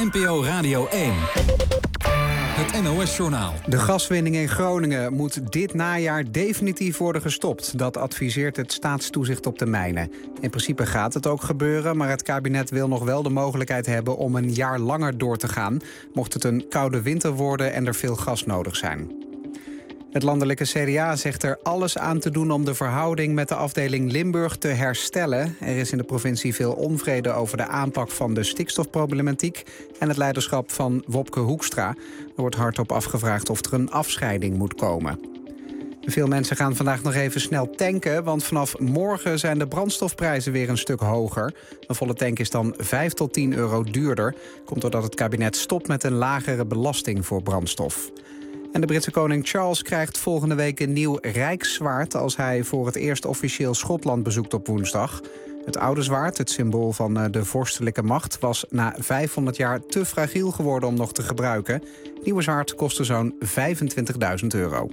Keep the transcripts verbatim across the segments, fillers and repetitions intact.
N P O Radio één. Het N O S-journaal. De gaswinning in Groningen moet dit najaar definitief worden gestopt. Dat adviseert het Staatstoezicht op de mijnen. In principe gaat het ook gebeuren, maar het kabinet wil nog wel de mogelijkheid hebben om een jaar langer door te gaan, mocht het een koude winter worden en er veel gas nodig zijn. Het landelijke C D A zegt er alles aan te doen om de verhouding met de afdeling Limburg te herstellen. Er is in de provincie veel onvrede over de aanpak van de stikstofproblematiek en het leiderschap van Wopke Hoekstra. Er wordt hardop afgevraagd of er een afscheiding moet komen. Veel mensen gaan vandaag nog even snel tanken, want vanaf morgen zijn de brandstofprijzen weer een stuk hoger. Een volle tank is dan vijf tot tien euro duurder. Komt doordat het kabinet stopt met een lagere belasting voor brandstof. En de Britse koning Charles krijgt volgende week een nieuw rijkszwaard als hij voor het eerst officieel Schotland bezoekt op woensdag. Het oude zwaard, het symbool van de vorstelijke macht, was na vijfhonderd jaar te fragiel geworden om nog te gebruiken. Het nieuwe zwaard kostte zo'n vijfentwintigduizend euro.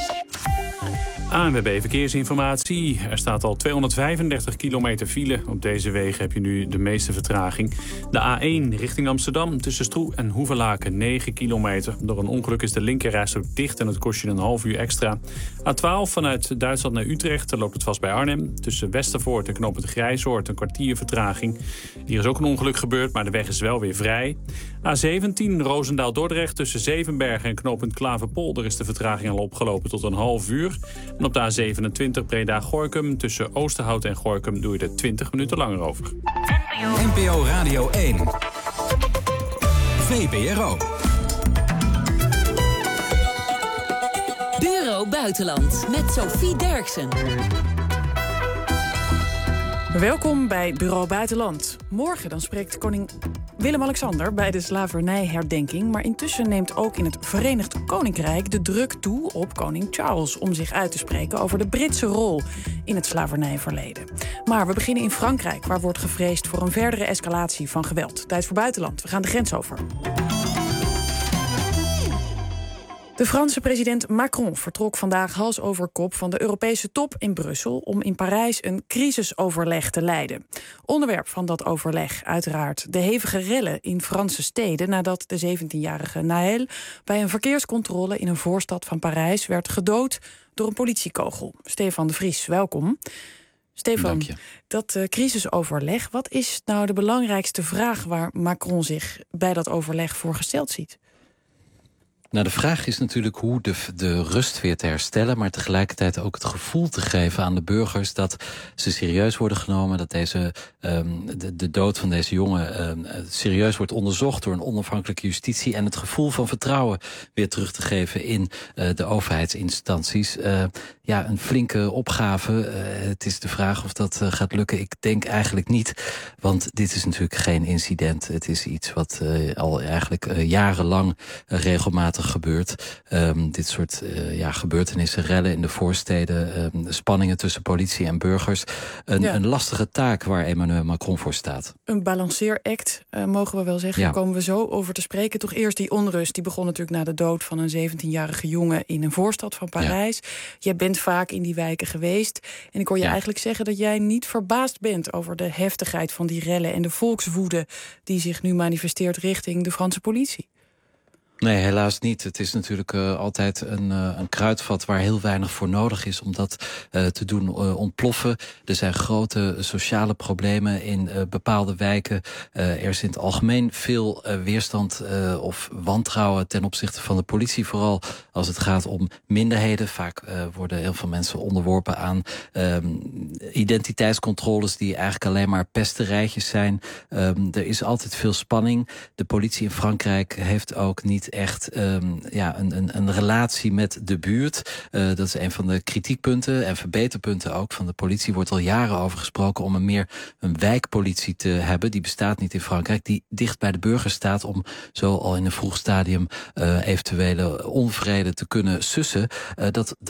A N W B Verkeersinformatie. Er staat al tweehonderdvijfendertig kilometer file. Op deze wegen heb je nu de meeste vertraging. De A één richting Amsterdam tussen Stroe en Hoevelaken negen kilometer. Door een ongeluk is de linkerrijstrook dicht en het kost je een half uur extra. A twaalf vanuit Duitsland naar Utrecht loopt het vast bij Arnhem. Tussen Westervoort en knooppunt Grijzoord een kwartier vertraging. Hier is ook een ongeluk gebeurd, maar de weg is wel weer vrij. A zeventien Roosendaal-Dordrecht tussen Zevenbergen en knooppunt Klaverpolder is de vertraging al opgelopen tot een half uur. En op de A zevenentwintig Breda-Gorinchem tussen Oosterhout en Gorinchem doe je er twintig minuten langer over. N P O Radio één. V P R O. Bureau Buitenland met Sophie Derksen. Welkom bij Bureau Buitenland. Morgen dan spreekt koning Willem-Alexander bij de slavernijherdenking. Maar intussen neemt ook in het Verenigd Koninkrijk de druk toe op koning Charles om zich uit te spreken over de Britse rol in het slavernijverleden. Maar we beginnen in Frankrijk, waar wordt gevreesd voor een verdere escalatie van geweld. Tijd voor buitenland. We gaan de grens over. De Franse president Macron vertrok vandaag hals over kop van de Europese top in Brussel om in Parijs een crisisoverleg te leiden. Onderwerp van dat overleg uiteraard de hevige rellen in Franse steden nadat de zeventienjarige Nahel bij een verkeerscontrole in een voorstad van Parijs werd gedood door een politiekogel. Stefan de Vries, welkom. Stefan, dat uh, crisisoverleg, wat is nou de belangrijkste vraag waar Macron zich bij dat overleg voor gesteld ziet? Nou, de vraag is natuurlijk hoe de, de rust weer te herstellen, maar tegelijkertijd ook het gevoel te geven aan de burgers dat ze serieus worden genomen, dat deze, um, de, de dood van deze jongen um, serieus wordt onderzocht door een onafhankelijke justitie en het gevoel van vertrouwen weer terug te geven in uh, de overheidsinstanties. Uh, ja, een flinke opgave. Uh, het is de vraag of dat uh, gaat lukken. Ik denk eigenlijk niet, want dit is natuurlijk geen incident. Het is iets wat uh, al eigenlijk uh, jarenlang uh, regelmatig gebeurt. Um, dit soort uh, ja, gebeurtenissen, rellen in de voorsteden, um, spanningen tussen politie en burgers. Een, ja. een lastige taak waar Emmanuel Macron voor staat. Een balanceeract, uh, mogen we wel zeggen. Daar ja. komen we zo over te spreken. Toch eerst die onrust. Die begon natuurlijk na de dood van een zeventienjarige jongen in een voorstad van Parijs. Ja. Jij bent vaak in die wijken geweest. En ik hoor je ja. eigenlijk zeggen dat jij niet verbaasd bent over de heftigheid van die rellen en de volkswoede die zich nu manifesteert richting de Franse politie. Nee, helaas niet. Het is natuurlijk uh, altijd een, uh, een kruidvat waar heel weinig voor nodig is om dat uh, te doen uh, ontploffen. Er zijn grote sociale problemen in uh, bepaalde wijken. Uh, er is in het algemeen veel uh, weerstand uh, of wantrouwen ten opzichte van de politie. Vooral als het gaat om minderheden. Vaak uh, worden heel veel mensen onderworpen aan um, identiteitscontroles die eigenlijk alleen maar pesterijtjes zijn. Um, er is altijd veel spanning. De politie in Frankrijk heeft ook niet echt um, ja, een, een, een relatie met de buurt. Uh, dat is een van de kritiekpunten en verbeterpunten ook van de politie. Wordt al jaren over gesproken om een meer een wijkpolitie te hebben. Die bestaat niet in Frankrijk. Die dicht bij de burger staat om zo al in een vroeg stadium uh, eventuele onvrede te kunnen sussen. Uh, dat, dat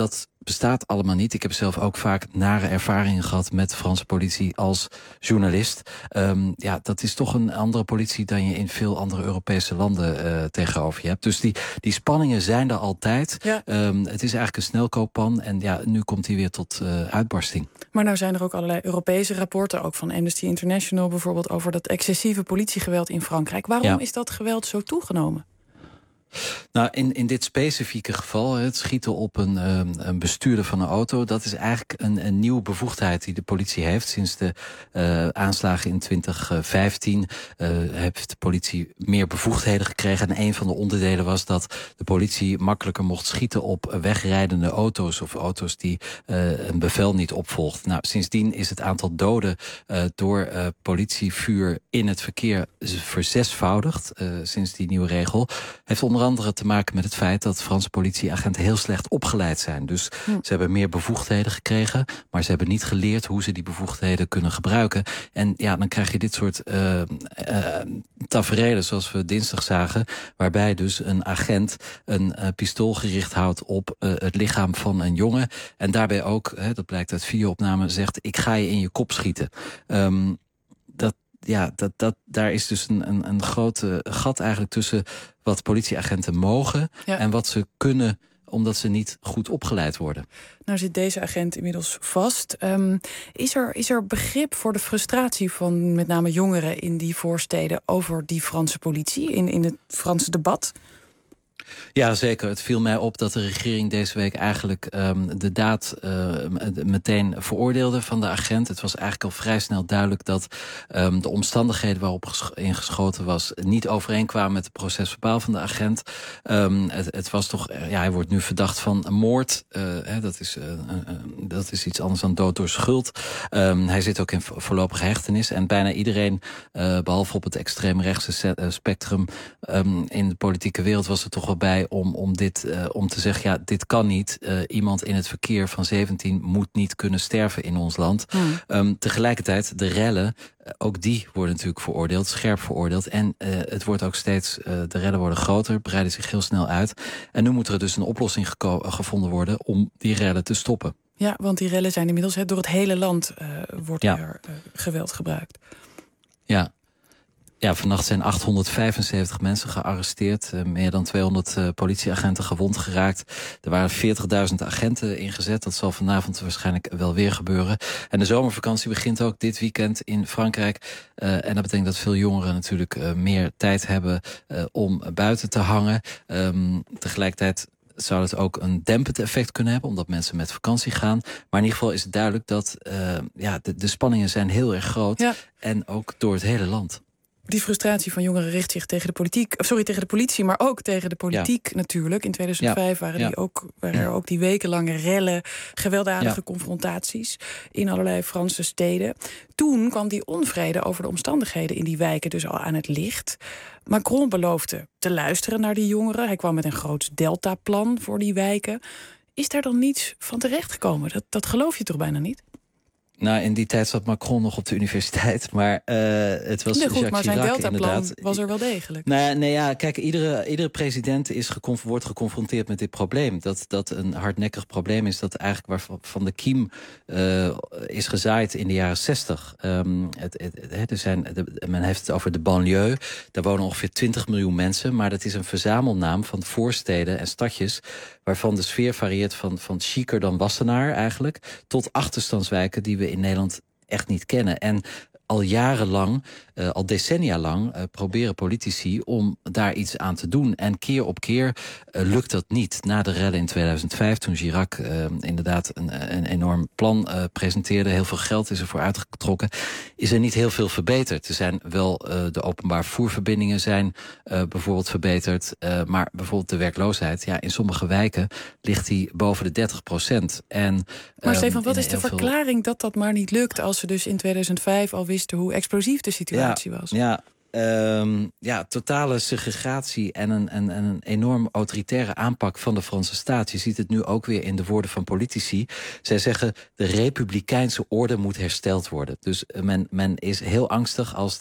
bestaat allemaal niet. Ik heb zelf ook vaak nare ervaringen gehad met de Franse politie als journalist. Um, ja, dat is toch een andere politie dan je in veel andere Europese landen uh, tegenover je hebt. Dus die, die spanningen zijn er altijd. Ja. Um, het is eigenlijk een snelkooppan en ja, nu komt hij weer tot uh, uitbarsting. Maar nou zijn er ook allerlei Europese rapporten, ook van Amnesty International bijvoorbeeld, over dat excessieve politiegeweld in Frankrijk. Waarom ja. is dat geweld zo toegenomen? Nou, in, in dit specifieke geval, het schieten op een, een bestuurder van een auto, dat is eigenlijk een, een nieuwe bevoegdheid die de politie heeft. Sinds de uh, aanslagen in twintig vijftien uh, heeft de politie meer bevoegdheden gekregen. En een van de onderdelen was dat de politie makkelijker mocht schieten op wegrijdende auto's of auto's die uh, een bevel niet opvolgt. Nou, sindsdien is het aantal doden uh, door uh, politievuur in het verkeer verzesvoudigd. Uh, sinds die nieuwe regel heeft onder andere te maken met het feit dat Franse politieagenten heel slecht opgeleid zijn. Dus hm. ze hebben meer bevoegdheden gekregen, maar ze hebben niet geleerd hoe ze die bevoegdheden kunnen gebruiken. En ja, dan krijg je dit soort uh, uh, taferelen zoals we dinsdag zagen, waarbij dus een agent een uh, pistool gericht houdt op uh, het lichaam van een jongen. En daarbij ook, hè, dat blijkt uit videoopname, zegt: ik ga je in je kop schieten. Um, dat Ja, dat, dat, daar is dus een, een, een groot gat eigenlijk tussen wat politieagenten mogen ja. en wat ze kunnen, omdat ze niet goed opgeleid worden. Nou zit deze agent inmiddels vast. Um, is, er, is er begrip voor de frustratie van met name jongeren in die voorsteden over die Franse politie, in, in het Franse debat? Ja, zeker. Het viel mij op dat de regering deze week eigenlijk um, de daad uh, meteen veroordeelde van de agent. Het was eigenlijk al vrij snel duidelijk dat um, de omstandigheden waarop ges- ingeschoten was niet overeenkwamen met het procesverbaal van de agent. Um, het, het was toch, ja, hij wordt nu verdacht van een moord. Uh, hè, dat, is, uh, uh, dat is iets anders dan dood door schuld. Um, hij zit ook in voorlopige hechtenis. En bijna iedereen, uh, behalve op het extreemrechtse spectrum um, in de politieke wereld, was er toch wel bij om, om, dit, uh, om te zeggen, ja, dit kan niet. Uh, iemand in het verkeer van zeventien moet niet kunnen sterven in ons land. Hmm. Um, tegelijkertijd, de rellen, uh, ook die worden natuurlijk veroordeeld, scherp veroordeeld. En uh, het wordt ook steeds, uh, de rellen worden groter, breiden zich heel snel uit. En nu moet er dus een oplossing geko- gevonden worden om die rellen te stoppen. Ja, want die rellen zijn inmiddels, he, door het hele land uh, wordt ja. er uh, geweld gebruikt. Ja. Ja, vannacht zijn achthonderdvijfenzeventig mensen gearresteerd. Uh, meer dan tweehonderd uh, politieagenten gewond geraakt. Er waren veertigduizend agenten ingezet. Dat zal vanavond waarschijnlijk wel weer gebeuren. En de zomervakantie begint ook dit weekend in Frankrijk. Uh, en dat betekent dat veel jongeren natuurlijk uh, meer tijd hebben uh, om buiten te hangen. Um, tegelijkertijd zou het ook een dempend effect kunnen hebben, omdat mensen met vakantie gaan. Maar in ieder geval is het duidelijk dat uh, ja, de, de spanningen zijn heel erg groot. Ja. En ook door het hele land. Die frustratie van jongeren richt zich tegen de politiek, sorry, tegen de politie, maar ook tegen de politiek ja. natuurlijk. In tweeduizend vijf ja. waren, die ook, waren er ook die wekenlange rellen, gewelddadige ja. confrontaties in allerlei Franse steden. Toen kwam die onvrede over de omstandigheden in die wijken dus al aan het licht. Macron beloofde te luisteren naar die jongeren. Hij kwam met een groot Delta-plan voor die wijken. Is daar dan niets van terechtgekomen? Dat, dat geloof je toch bijna niet? Nou, in die tijd zat Macron nog op de universiteit, maar uh, het was nee, goed, Jacques maar zijn Chirac Delta-plan inderdaad. Was er wel degelijk. Nou, nee, ja, kijk, iedere, iedere president is geconf- wordt geconfronteerd met dit probleem. Dat, dat een hardnekkig probleem is dat eigenlijk waarvan de kiem uh, is gezaaid in de jaren zestig. Um, het, het, het, er zijn, de, men heeft het over de banlieue. Daar wonen ongeveer twintig miljoen mensen, maar dat is een verzamelnaam van voorsteden en stadjes, waarvan de sfeer varieert van, van chiquer dan Wassenaar eigenlijk, tot achterstandswijken die we in Nederland echt niet kennen. En al jarenlang, uh, al decennia lang, uh, proberen politici om daar iets aan te doen. En keer op keer uh, lukt dat niet. Na de rellen in tweeduizend vijf, toen Chirac uh, inderdaad een, een enorm plan uh, presenteerde, heel veel geld is ervoor uitgetrokken, is er niet heel veel verbeterd. Er zijn wel uh, de openbaar vervoerverbindingen zijn uh, bijvoorbeeld verbeterd, uh, maar bijvoorbeeld de werkloosheid, ja, in sommige wijken ligt die boven de dertig procent. En, maar um, Stefan, wat is de veel... verklaring dat dat maar niet lukt als ze dus in tweeduizend vijf al wisten hoe explosief de situatie ja, was? Ja. Um, ja, totale segregatie en een, en, en een enorm autoritaire aanpak van de Franse staat. Je ziet het nu ook weer in de woorden van politici. Zij zeggen, de republikeinse orde moet hersteld worden. Dus men, men is heel angstig als de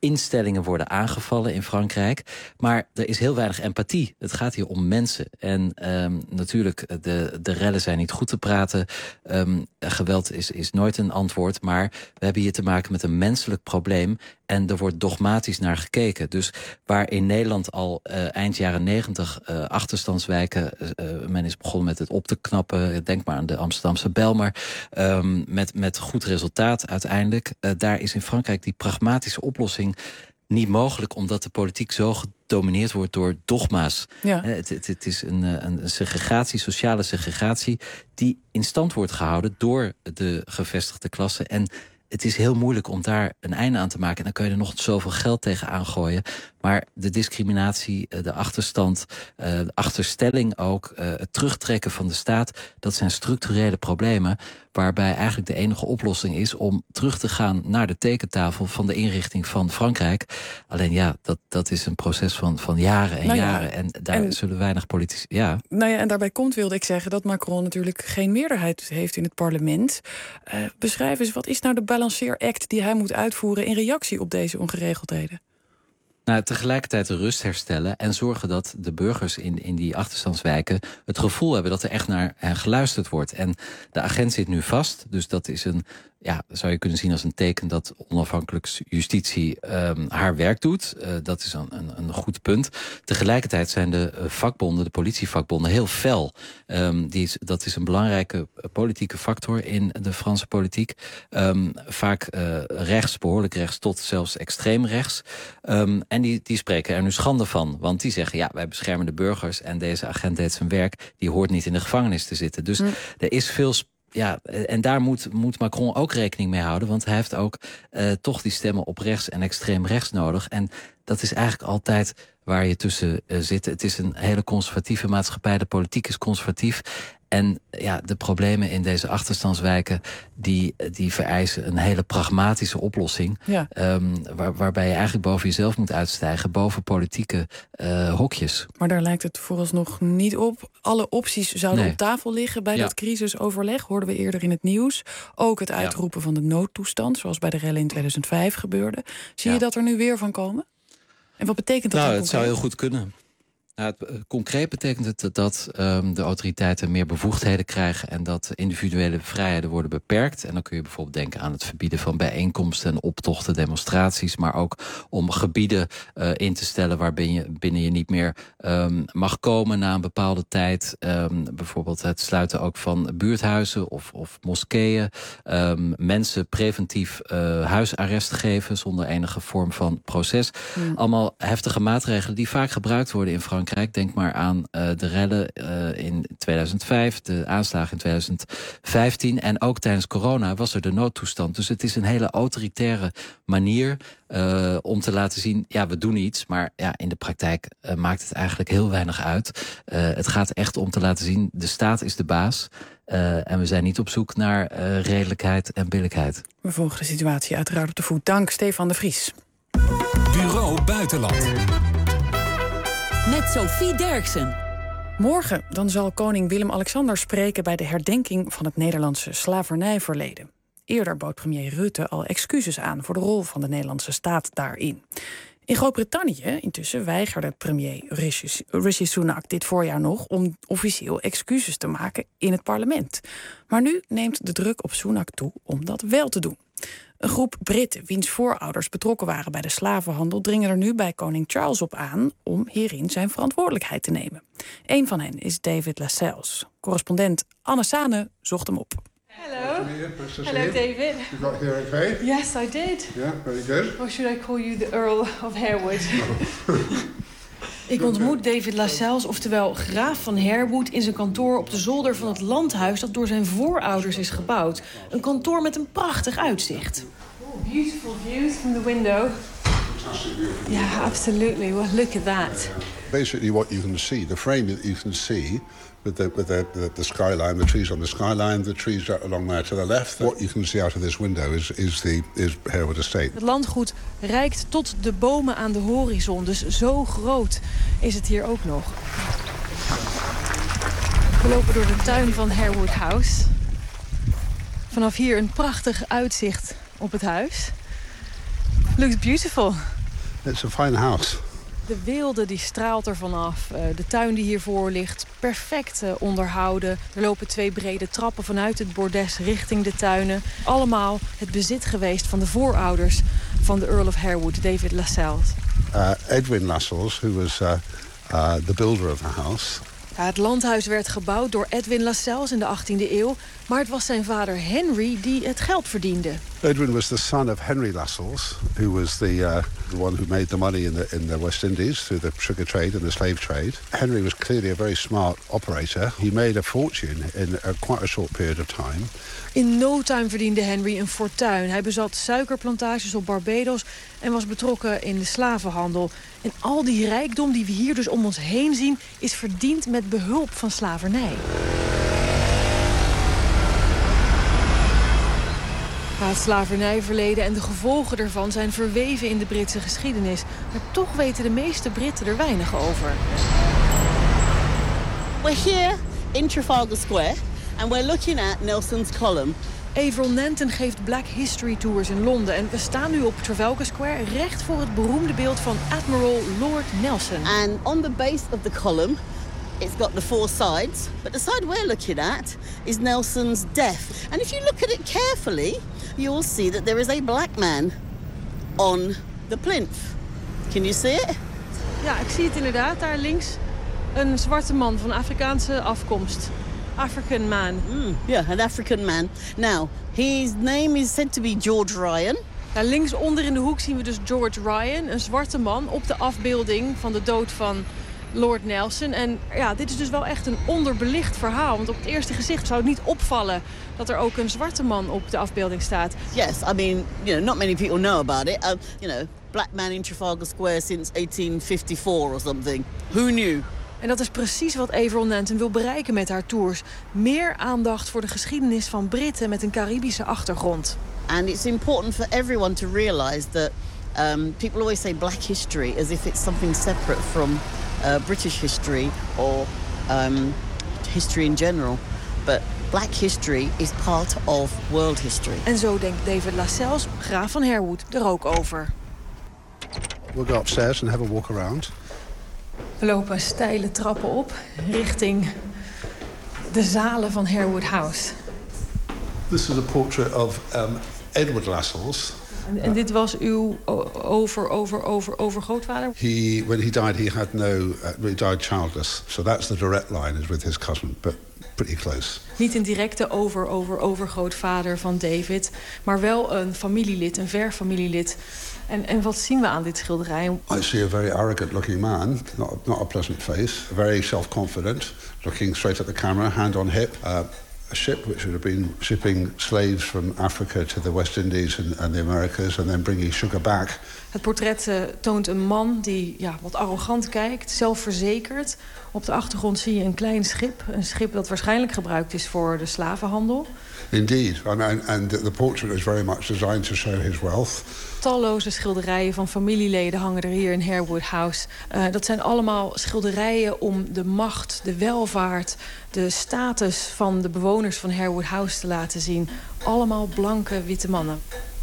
instellingen worden aangevallen in Frankrijk. Maar er is heel weinig empathie. Het gaat hier om mensen. En um, natuurlijk, de, de rellen zijn niet goed te praten. Um, geweld is, is nooit een antwoord. Maar we hebben hier te maken met een menselijk probleem. En er wordt dogmatisch naar gekeken. Dus waar in Nederland al uh, eind jaren negentig uh, achterstandswijken... Uh, men is begonnen met het op te knappen. Denk maar aan de Amsterdamse Bijlmer. Um, met, met goed resultaat uiteindelijk. Uh, daar is in Frankrijk die pragmatische oplossing niet mogelijk, omdat de politiek zo gedomineerd wordt door dogma's. Ja. Het, het, het is een, een segregatie, sociale segregatie, die in stand wordt gehouden door de gevestigde klasse. En het is heel moeilijk om daar een einde aan te maken. En dan kun je er nog zoveel geld tegen aangooien. Maar de discriminatie, de achterstand, de achterstelling ook, het terugtrekken van de staat, dat zijn structurele problemen, waarbij eigenlijk de enige oplossing is om terug te gaan naar de tekentafel van de inrichting van Frankrijk. Alleen ja, dat, dat is een proces van, van jaren en nou ja, jaren. En daar en, zullen weinig politici... Ja. Nou ja, en daarbij komt, wilde ik zeggen, dat Macron natuurlijk geen meerderheid heeft in het parlement. Uh, beschrijf eens, wat is nou de balanceeract die hij moet uitvoeren in reactie op deze ongeregeldheden? Nou, tegelijkertijd de rust herstellen en zorgen dat de burgers in, in die achterstandswijken het gevoel hebben dat er echt naar hen geluisterd wordt. En de agent zit nu vast, dus dat is een, ja, zou je kunnen zien als een teken dat onafhankelijk justitie um, haar werk doet. Uh, dat is een, een, een goed punt. Tegelijkertijd zijn de vakbonden, de politievakbonden, heel fel. Um, die is, dat is een belangrijke politieke factor in de Franse politiek. Um, vaak uh, rechts, behoorlijk rechts, tot zelfs extreem rechts. Um, en die, die spreken er nu schande van. Want die zeggen, ja, wij beschermen de burgers en deze agent deed zijn werk. Die hoort niet in de gevangenis te zitten. Dus hm. er is veel sp- Ja, en daar moet, moet Macron ook rekening mee houden. Want hij heeft ook uh, toch die stemmen op rechts en extreem rechts nodig. En dat is eigenlijk altijd waar je tussen uh, zit. Het is een hele conservatieve maatschappij. De politiek is conservatief. En ja, de problemen in deze achterstandswijken, die, die vereisen een hele pragmatische oplossing. Ja. Um, waar, waarbij je eigenlijk boven jezelf moet uitstijgen, boven politieke uh, hokjes. Maar daar lijkt het vooralsnog niet op. Alle opties zouden nee. op tafel liggen bij ja. dat crisisoverleg, hoorden we eerder in het nieuws. Ook het uitroepen ja. van de noodtoestand, zoals bij de rellen in tweeduizend vijf gebeurde. Zie ja. je dat er nu weer van komen? En wat betekent dat? Nou, het zou heel goed kunnen. Nou, het, concreet betekent het dat um, de autoriteiten meer bevoegdheden krijgen en dat individuele vrijheden worden beperkt. En dan kun je bijvoorbeeld denken aan het verbieden van bijeenkomsten en optochten, demonstraties, maar ook om gebieden uh, in te stellen waarbinnen je, binnen je niet meer um, mag komen na een bepaalde tijd. Um, bijvoorbeeld het sluiten ook van buurthuizen of, of moskeeën. Um, mensen preventief uh, huisarrest geven zonder enige vorm van proces. Mm. Allemaal heftige maatregelen die vaak gebruikt worden in Frankrijk. Denk maar aan uh, de rellen uh, in tweeduizend vijf, de aanslagen in tweeduizend vijftien. En ook tijdens corona was er de noodtoestand. Dus het is een hele autoritaire manier uh, om te laten zien, ja, we doen iets. Maar ja, in de praktijk uh, maakt het eigenlijk heel weinig uit. Uh, het gaat echt om te laten zien, de staat is de baas. Uh, en we zijn niet op zoek naar uh, redelijkheid en billijkheid. We volgen de situatie uiteraard op de voet. Dank, Stefan de Vries. Bureau Buitenland. Met Sophie Derksen. Morgen dan zal koning Willem-Alexander spreken bij de herdenking van het Nederlandse slavernijverleden. Eerder bood premier Rutte al excuses aan voor de rol van de Nederlandse staat daarin. In Groot-Brittannië intussen weigerde premier Rishi Sunak dit voorjaar nog om officieel excuses te maken in het parlement. Maar nu neemt de druk op Sunak toe om dat wel te doen. Een groep Britten, wiens voorouders betrokken waren bij de slavenhandel, dringen er nu bij koning Charles op aan om hierin zijn verantwoordelijkheid te nemen. Een van hen is David Lascelles. Correspondent Anne Sane zocht hem op. Hello. Hello, David. You got here okay? Yes, I did. Yeah, very good. Or should I call you the Earl of Harewood? Ik ontmoet David Lascelles, oftewel graaf van Harewood, in zijn kantoor op de zolder van het landhuis dat door zijn voorouders is gebouwd. Een kantoor met een prachtig uitzicht. Oh, beautiful views from the window. Yeah, absolutely. Well, look at that. Basically what you can see, the frame that you can see, with the, with the, the, the skyline, the trees on the skyline, the trees along there to the left. What you can see out of this window is, is, the, is Harewood Estate. Het landgoed reikt tot de bomen aan de horizon, dus zo groot is het hier ook nog. We lopen door de tuin van Harewood House. Vanaf hier een prachtig uitzicht op het huis. Looks beautiful. It's a fine house. De weelde die straalt er vanaf. Uh, de tuin die hiervoor ligt, perfect uh, onderhouden. Er lopen twee brede trappen vanuit het bordes richting de tuinen. Allemaal het bezit geweest van de voorouders van de Earl of Harewood, David Lascelles. Uh, Edwin Lascelles, who was uh, uh, the builder of the house. Ja, het landhuis werd gebouwd door Edwin Lascelles in de achttiende eeuw. Maar het was zijn vader Henry die het geld verdiende. Edwin was the son of Henry Lascelles, who was the, uh, the one who made the money in the, in the West Indies through the sugar trade and the slave trade. Henry was clearly a very smart operator. He made a fortune in a, quite a short period of time. In no time verdiende Henry een fortuin. Hij bezat suikerplantages op Barbados en was betrokken in de slavenhandel. En al die rijkdom die we hier dus om ons heen zien, is verdiend met behulp van slavernij. Het slavernijverleden en de gevolgen ervan zijn verweven in de Britse geschiedenis. Maar toch weten de meeste Britten er weinig over. We're here in Trafalgar Square and we're looking at Nelson's column. Avril Nanton geeft Black History Tours in Londen. En we staan nu op Trafalgar Square recht voor het beroemde beeld van Admiral Lord Nelson. And on the base of the column, it's got the four sides. But the side we're looking at is Nelson's death. And if you look at it carefully, you will see that there is a black man on the plinth. Can you see it? Ja, ik zie het inderdaad daar links. Een zwarte man van Afrikaanse afkomst. African man. Mm, yeah, an African man. Now, his name is said to be George Ryan. Ja, linksonder in de hoek zien we dus George Ryan, een zwarte man op de afbeelding van de dood van Lord Nelson. En ja, dit is dus wel echt een onderbelicht verhaal. Want op het eerste gezicht zou het niet opvallen dat er ook een zwarte man op de afbeelding staat. Yes, I mean, you know, not many people know about it. Uh, you know, black man in Trafalgar Square since eighteen fifty-four or something. Who knew? En dat is precies wat Avril Nanton wil bereiken met haar tours. Meer aandacht voor de geschiedenis van Britten met een Caribische achtergrond. And it's important for everyone to realize that um, people always say black history as if it's something separate from uh, British history or um, history in general. But black history is part of world history. En zo denkt David Lascelles, graaf van Harewood, er ook over. We'll go upstairs and have a walk around. We lopen steile trappen op richting de zalen van Harewood House. This is a portrait of um, Edward Lascelles. En, en dit was uw over, over, over, overgrootvader? He, when he died, he had no, uh, he died childless. So that's the direct line, is with his cousin, but pretty close. Niet een directe over, over, overgrootvader van David, maar wel een familielid, een ver familielid. En, en wat zien we aan dit schilderij? I see a very arrogant-looking man, not, not a pleasant face, very self-confident, looking straight at the camera, hand on hip. Uh, a ship which would have been shipping slaves from Africa to the West Indies and, and the Americas and then bringing sugar back. Het portret uh, toont een man die ja, wat arrogant kijkt, zelfverzekerd. Op de achtergrond zie je een klein schip. Een schip dat waarschijnlijk gebruikt is voor de slavenhandel. Indeed, and, and the portrait is very much designed to show his wealth. Talloze schilderijen van familieleden hangen er hier in Harewood House. Uh, dat zijn allemaal schilderijen om de macht, de welvaart, de status van de bewoners van Harewood House te laten zien. Allemaal blanke, witte mannen.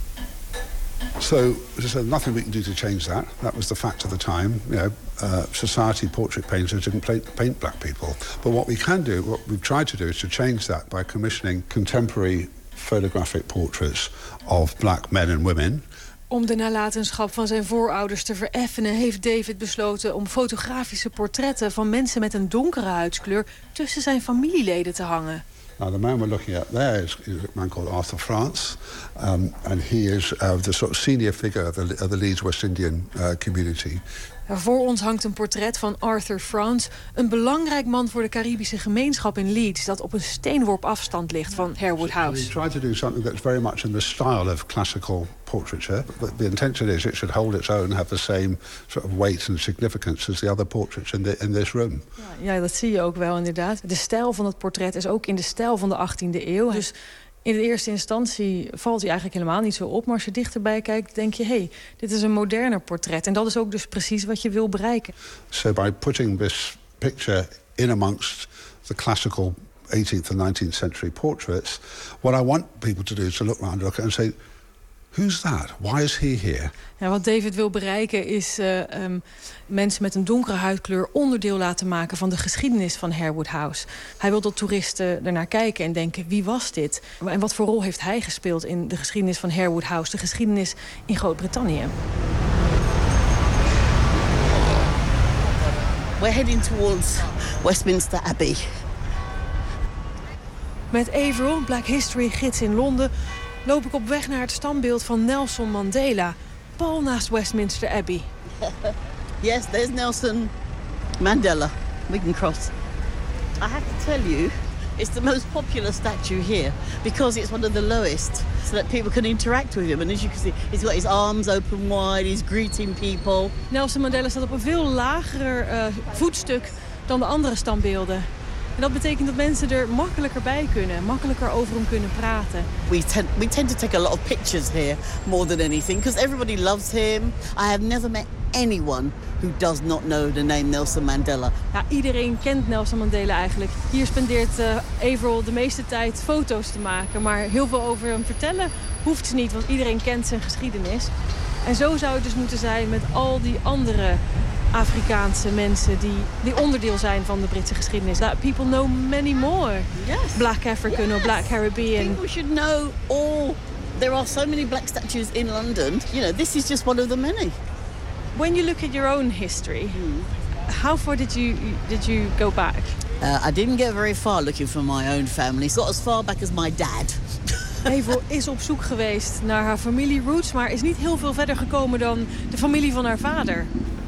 So there's nothing we can do to change that. That was the fact of the time. You know, uh, society portrait painters didn't paint, paint black people. But what we can do, what we've tried to do, is to change that by commissioning contemporary photographic portraits of black men and women. Om de nalatenschap van zijn voorouders te vereffenen heeft David besloten om fotografische portretten van mensen met een donkere huidskleur tussen zijn familieleden te hangen. Now, the man we're looking at there is, is a man called Arthur France, um, and he is uh, the sort of senior figure of the, of the Leeds West Indian uh, community. Voor ons hangt een portret van Arthur France, een belangrijk man voor de Caribische gemeenschap in Leeds, dat op een steenworp afstand ligt van Harewood House. We try to do something that's very much in the style of classical portraiture. But the intention is it should hold its own, have the same sort of weight and significance as the other portraits in, the, in this room. Ja, ja, dat zie je ook wel inderdaad. De stijl van het portret is ook in de stijl van de achttiende eeuw. Dus in de eerste instantie valt hij eigenlijk helemaal niet zo op. Maar als je dichterbij kijkt, denk je, hé, hey, dit is een moderner portret. En dat is ook dus precies wat je wil bereiken. So by putting this picture in amongst the classical eighteenth and nineteenth century portraits, what I want people to do is to look around and look at and say, Who's that? Why is he here? Ja, wat David wil bereiken is uh, um, mensen met een donkere huidkleur onderdeel laten maken van de geschiedenis van Harewood House. Hij wil dat toeristen ernaar kijken en denken, wie was dit? En wat voor rol heeft hij gespeeld in de geschiedenis van Harewood House, de geschiedenis in Groot-Brittannië? We're heading towards Westminster Abbey. Met Averil, Black History gids in Londen, loop ik op weg naar het standbeeld van Nelson Mandela, pal naast Westminster Abbey. Yes, there's Nelson Mandela. We can cross. I have to tell you, it's the most popular statue here because it's one of the lowest, so that people can interact with him. And as you can see, he's got his arms open wide, he's greeting people. Nelson Mandela staat op een veel lager uh, voetstuk dan de andere standbeelden. En dat betekent dat mensen er makkelijker bij kunnen, makkelijker over hem kunnen praten. We tend, we tend to take a lot of pictures here, more than anything, because everybody loves him. I have never met anyone who does not know the name Nelson Mandela. Ja, iedereen kent Nelson Mandela eigenlijk. Hier spendeert uh, Averil de meeste tijd foto's te maken, maar heel veel over hem vertellen hoeft ze niet, want iedereen kent zijn geschiedenis. En zo zou het dus moeten zijn met al die andere Afrikaanse mensen die, die onderdeel zijn van de Britse geschiedenis. That people know many more. Yes. Black African yes. or Black Caribbean. People should know all. There are so many black statues in London. You know, this is just one of the many. When you look at your own history, mm. how far did you did you go back? Uh, I didn't get very far looking for my own family. Got as far back as my dad. Averil is op zoek geweest naar haar familieroots, maar is niet heel veel verder gekomen dan de familie van haar vader.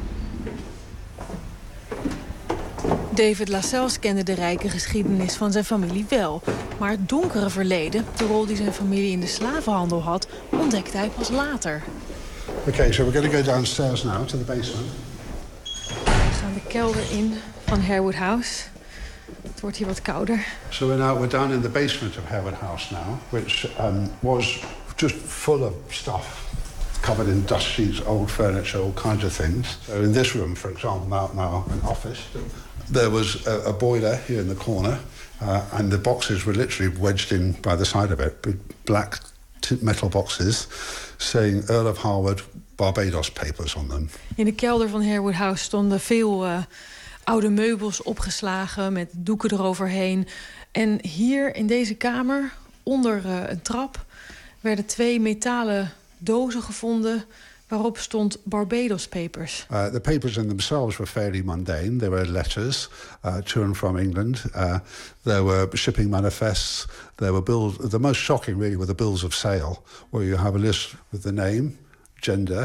David Lascelles kende de rijke geschiedenis van zijn familie wel. Maar het donkere verleden, de rol die zijn familie in de slavenhandel had, ontdekte hij pas later. Okay, so we're going to go downstairs now to the basement. We gaan de kelder in van Harewood House. Het wordt hier wat kouder. So we're now we're down in the basement of Harewood House now, which um, was just full of stuff. Covered in dust sheets, old furniture, all kinds of things. So in this room, for example, now, now an office, there was a, a boiler here in the corner, uh, and the boxes were literally wedged in by the side of it, big black t- metal boxes saying Earl of Harwood, Barbados papers on them. In de kelder van Harewood House stonden veel uh, oude meubels opgeslagen met doeken eroverheen. En hier in deze kamer, onder uh, een trap, werden twee metalen dozen gevonden waarop stond Barbados papers. Uh, the papers in themselves were fairly mundane. They were letters uh, to and from England. Uh, there were shipping manifests. There were bills. The most shocking, really, were the bills of sale, where you have a list with the name, gender,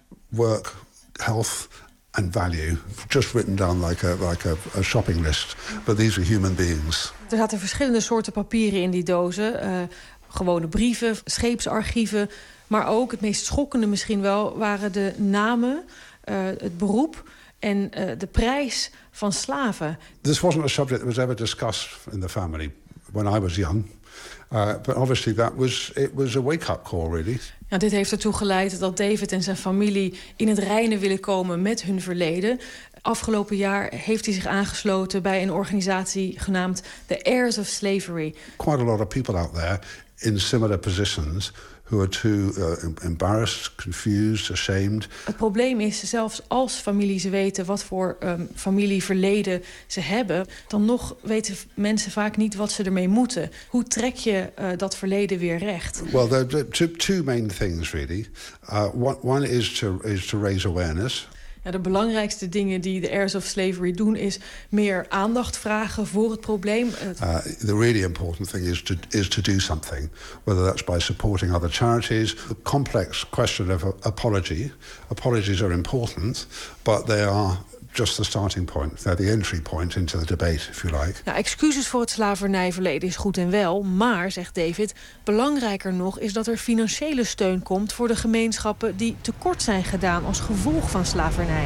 work, health, and value, just written down like a like a, a shopping list. But these were human beings. Er zaten verschillende soorten papieren in die dozen. Uh, gewone brieven, scheepsarchieven. Maar ook, het meest schokkende misschien wel, waren de namen, uh, het beroep en uh, de prijs van slaven. This wasn't a subject that was ever discussed in the family when I was young. Uh, but obviously that was, it was a wake-up call, really. Ja, dit heeft ertoe geleid dat David en zijn familie in het reine willen komen met hun verleden. Afgelopen jaar heeft hij zich aangesloten bij een organisatie genaamd The Heirs of Slavery. Quite a lot of people out there in similar positions who are too uh, embarrassed, confused, ashamed. Het probleem is, zelfs als familie ze weten wat voor um, familieverleden ze hebben, dan nog weten mensen vaak niet wat ze ermee moeten. Hoe trek je uh, dat verleden weer recht? Well, there are two, two main things really. Uh, one, one is to is to raise awareness. Ja, de belangrijkste dingen die de Heirs of Slavery doen is meer aandacht vragen voor het probleem. Uh, the really important thing is to is to do something, whether that's by supporting other charities. The complex question of apology. Apologies are important, but they are just the starting point. They're the entry point into the debate, if you like. Ja, excuses voor het slavernijverleden is goed en wel, maar, zegt David, belangrijker nog is dat er financiële steun komt voor de gemeenschappen die tekort zijn gedaan als gevolg van slavernij.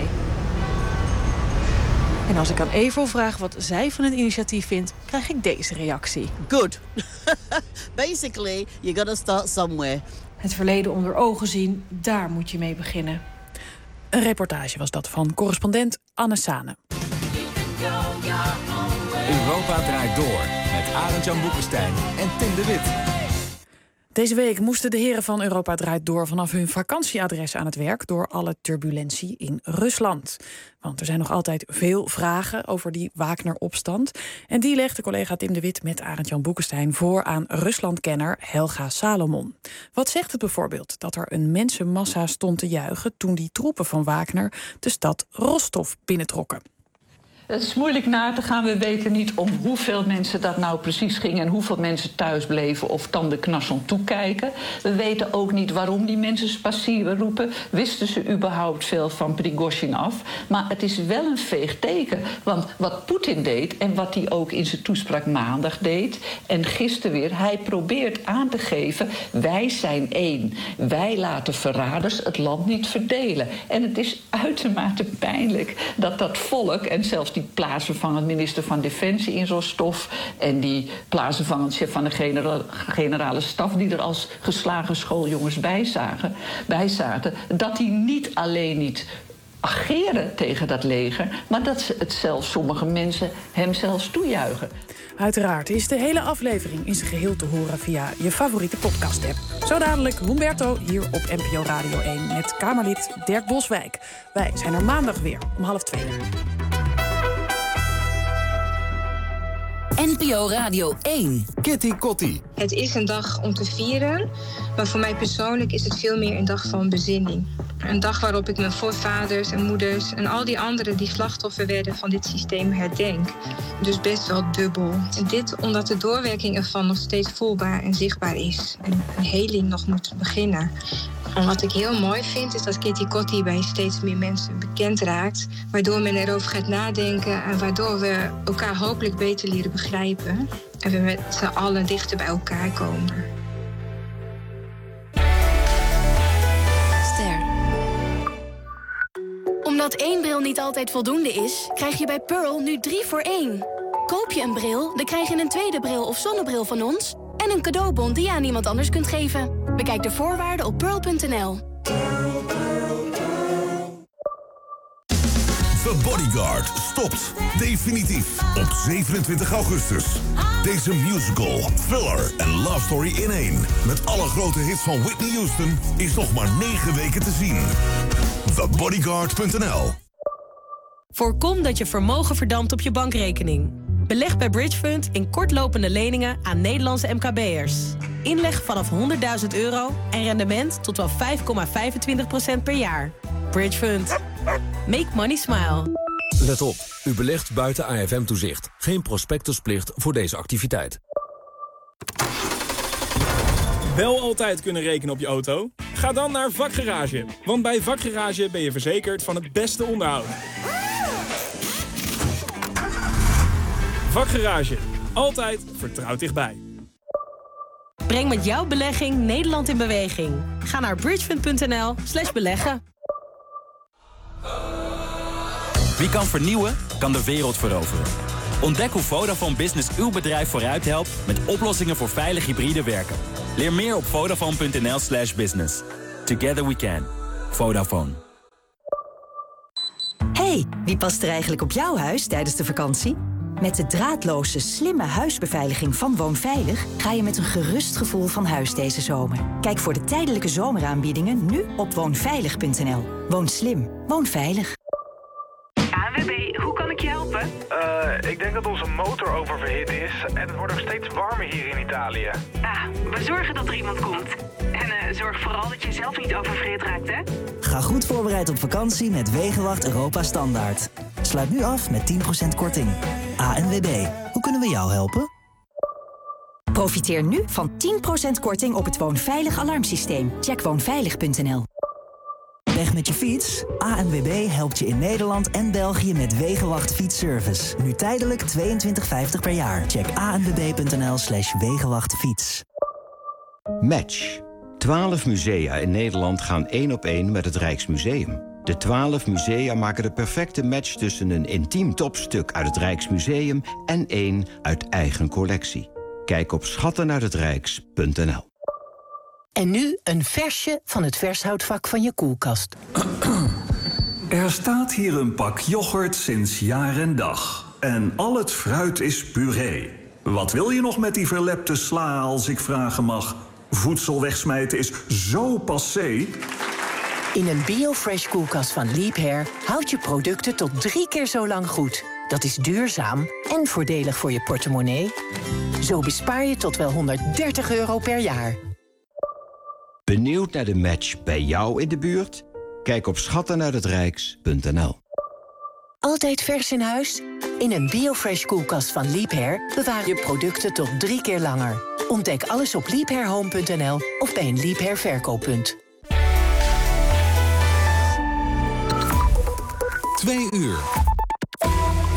En als ik aan Averil vraag wat zij van het initiatief vindt, krijg ik deze reactie. Good. Basically, you gotta start somewhere. Het verleden onder ogen zien, daar moet je mee beginnen. Een reportage was dat van correspondent Anne Sane. Europa draait door met Arend-Jan Boekenstein en Tim de Wit. Deze week moesten de heren van Europa Draait Door vanaf hun vakantieadres aan het werk door alle turbulentie in Rusland. Want er zijn nog altijd veel vragen over die Wagner-opstand. En die legde collega Tim de Wit met Arend-Jan Boekenstein voor aan Ruslandkenner Helga Salomon. Wat zegt het bijvoorbeeld dat er een mensenmassa stond te juichen toen die troepen van Wagner de stad Rostov binnentrokken? Het is moeilijk na te gaan. We weten niet om hoeveel mensen dat nou precies ging en hoeveel mensen thuis bleven of tandenknarsend toekijken. We weten ook niet waarom die mensen spassieren roepen. Wisten ze überhaupt veel van Prigozhin af? Maar het is wel een veeg teken. Want wat Poetin deed en wat hij ook in zijn toespraak maandag deed en gisteren weer, hij probeert aan te geven, wij zijn één. Wij laten verraders het land niet verdelen. En het is uitermate pijnlijk dat dat volk en zelfs die plaatsvervangend minister van Defensie in Rostov en die plaatsvervangend chef van de genera generale staf die er als geslagen schooljongens bij, zagen, bij zaten, dat die niet alleen niet ageren tegen dat leger, maar dat ze het zelfs, sommige mensen hem zelfs toejuichen. Uiteraard is de hele aflevering in zijn geheel te horen via je favoriete podcast-app. Zo dadelijk Humberto hier op N P O Radio één met Kamerlid Dirk Boswijk. Wij zijn er maandag weer om half twee. N P O Radio één. Kitty Kotti. Het is een dag om te vieren, maar voor mij persoonlijk is het veel meer een dag van bezinning. Een dag waarop ik mijn voorvaders en moeders en al die anderen die slachtoffer werden van dit systeem herdenk. Dus best wel dubbel. En dit omdat de doorwerking ervan nog steeds voelbaar en zichtbaar is. En een heling nog moet beginnen. En wat ik heel mooi vind is dat Kitty Kotti bij steeds meer mensen bekend raakt. Waardoor men erover gaat nadenken en waardoor we elkaar hopelijk beter leren begrijpen. En we met z'n allen dichter bij elkaar komen. Ster. Omdat één bril niet altijd voldoende is, krijg je bij Pearl nu drie voor één. Koop je een bril, dan krijg je een tweede bril of zonnebril van ons en een cadeaubon die je aan iemand anders kunt geven. Bekijk de voorwaarden op pearl punt n l. The Bodyguard stopt definitief op zevenentwintig augustus. Deze musical, thriller en love story in één, met alle grote hits van Whitney Houston, is nog maar negen weken te zien. the bodyguard punt n l. Voorkom dat je vermogen verdampt op je bankrekening. Beleg bij Bridgefund in kortlopende leningen aan Nederlandse M K B'ers. Inleg vanaf honderdduizend euro en rendement tot wel vijf komma vijfentwintig procent per jaar. Bridgefund. Make money smile. Let op, u belegt buiten A F M-toezicht. Geen prospectusplicht voor deze activiteit. Wel altijd kunnen rekenen op je auto? Ga dan naar Vakgarage. Want bij Vakgarage ben je verzekerd van het beste onderhoud. Vakgarage. Altijd vertrouwd dichtbij. Breng met jouw belegging Nederland in beweging. Ga naar bridgefund punt n l slash beleggen. Wie kan vernieuwen, kan de wereld veroveren. Ontdek hoe Vodafone Business uw bedrijf vooruit helpt met oplossingen voor veilig hybride werken. Leer meer op vodafone punt n l slash business. Together we can. Vodafone. Hey, wie past er eigenlijk op jouw huis tijdens de vakantie? Met de draadloze, slimme huisbeveiliging van Woonveilig ga je met een gerust gevoel van huis deze zomer. Kijk voor de tijdelijke zomeraanbiedingen nu op woonveilig punt n l. Woon slim, woon veilig. A N W B, hoe kan ik je helpen? Uh, ik denk dat onze motor oververhit is en het wordt ook steeds warmer hier in Italië. Ah, we zorgen dat er iemand komt. En uh, zorg vooral dat je zelf niet oververhit raakt, hè? Ga goed voorbereid op vakantie met Wegenwacht Europa Standaard. Sluit nu af met tien procent korting. A N W B, hoe kunnen we jou helpen? Profiteer nu van tien procent korting op het Woonveilig alarmsysteem. Check woonveilig punt n l. Weg met je fiets? A N W B helpt je in Nederland en België met Wegenwacht Fietsservice. Nu tijdelijk tweeëntwintig vijftig per jaar. Check a n w b punt n l slash wegenwachtfiets. Match. Twaalf musea in Nederland gaan één op één met het Rijksmuseum. De twaalf musea maken de perfecte match tussen een intiem topstuk uit het Rijksmuseum en één uit eigen collectie. Kijk op schatten uit het rijks punt n l. En nu een versje van het vershoutvak van je koelkast. Er staat hier een pak yoghurt sinds jaar en dag. En al het fruit is puree. Wat wil je nog met die verlepte sla als ik vragen mag? Voedsel wegsmijten is zo passé. In een BioFresh koelkast van Liebherr houd je producten tot drie keer zo lang goed. Dat is duurzaam en voordelig voor je portemonnee. Zo bespaar je tot wel honderddertig euro per jaar. Benieuwd naar de match bij jou in de buurt? Kijk op schatten uit het rijks punt n l. Altijd vers in huis? In een BioFresh koelkast van Liebherr bewaar je producten tot drie keer langer. Ontdek alles op liebherrhome punt n l of bij een Liebherr verkooppunt. Twee uur.